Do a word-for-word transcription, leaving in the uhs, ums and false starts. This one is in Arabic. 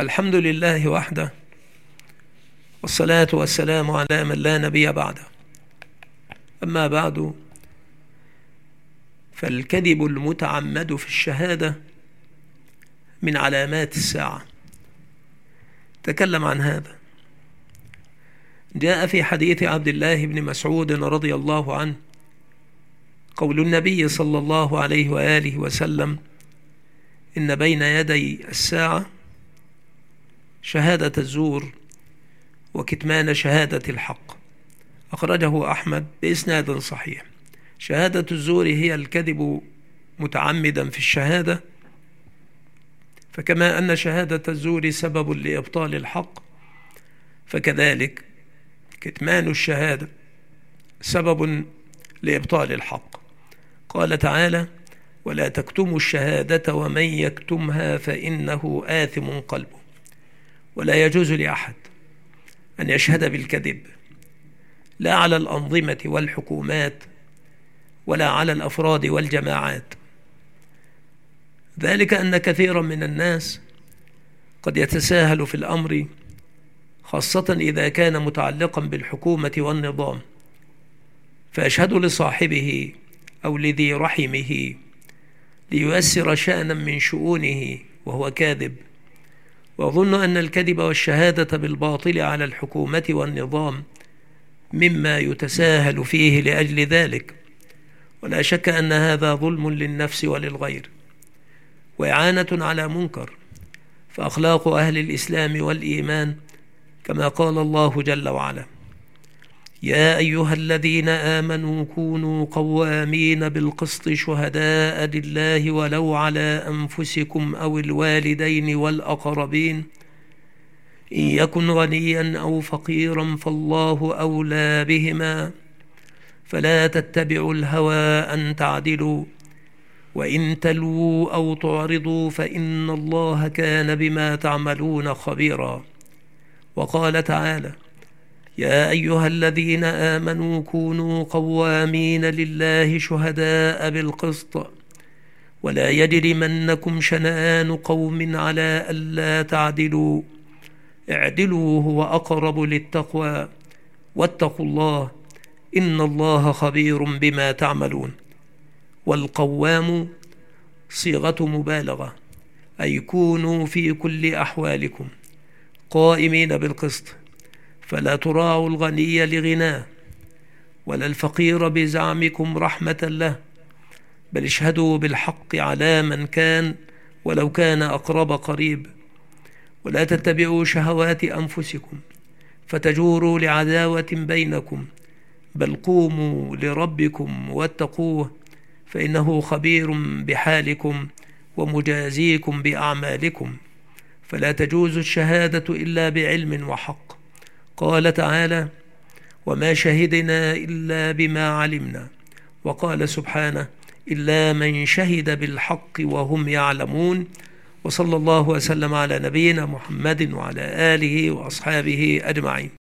الحمد لله وحده، والصلاة والسلام على من لا نبي بعده. أما بعد، فالكذب المتعمد في الشهادة من علامات الساعة. تكلم عن هذا. جاء في حديث عبد الله بن مسعود رضي الله عنه قول النبي صلى الله عليه وآله وسلم: إن بين يدي الساعة شهادة الزور وكتمان شهادة الحق. أخرجه أحمد بإسناد صحيح. شهادة الزور هي الكذب متعمدا في الشهادة، فكما أن شهادة الزور سبب لإبطال الحق، فكذلك كتمان الشهادة سبب لإبطال الحق. قال تعالى: ولا تكتموا الشهادة ومن يكتمها فإنه آثم قلبه. ولا يجوز لأحد أن يشهد بالكذب، لا على الأنظمة والحكومات ولا على الأفراد والجماعات. ذلك أن كثيرا من الناس قد يتساهل في الأمر، خاصة إذا كان متعلقا بالحكومة والنظام، فيشهد لصاحبه أو لذي رحمه لييسر شأنا من شؤونه وهو كاذب، وأظن أن الكذب والشهادة بالباطل على الحكومة والنظام مما يتساهل فيه لأجل ذلك. ولا شك أن هذا ظلم للنفس وللغير وإعانة على منكر، فأخلاق أهل الإسلام والإيمان كما قال الله جل وعلا: يا أيها الذين آمنوا كونوا قوامين بالقسط شهداء لله ولو على أنفسكم أو الوالدين والأقربين إن يكن غنيا أو فقيرا فالله أولى بهما فلا تتبعوا الهوى أن تعدلوا وإن تلووا أو تعرضوا فإن الله كان بما تعملون خبيرا. وقال تعالى: يا أيها الذين آمنوا كونوا قوامين لله شهداء بالقسط ولا يجرمنكم شنآن قوم على ألا تعدلوا اعدلوا هو أقرب للتقوى واتقوا الله إن الله خبير بما تعملون. والقوام صيغة مبالغة، أي كونوا في كل أحوالكم قائمين بالقسط، فلا تراعوا الغني لغناه ولا الفقير بزعمكم رحمة له، بل اشهدوا بالحق على من كان ولو كان أقرب قريب. ولا تتبعوا شهوات أنفسكم فتجوروا لعداوة بينكم، بل قوموا لربكم واتقوه فإنه خبير بحالكم ومجازيكم بأعمالكم. فلا تجوز الشهادة إلا بعلم وحق. قال تعالى: وما شهدنا إلا بما علمنا. وقال سبحانه: إلا من شهد بالحق وهم يعلمون. وصلى الله وسلم على نبينا محمد وعلى آله وأصحابه أجمعين.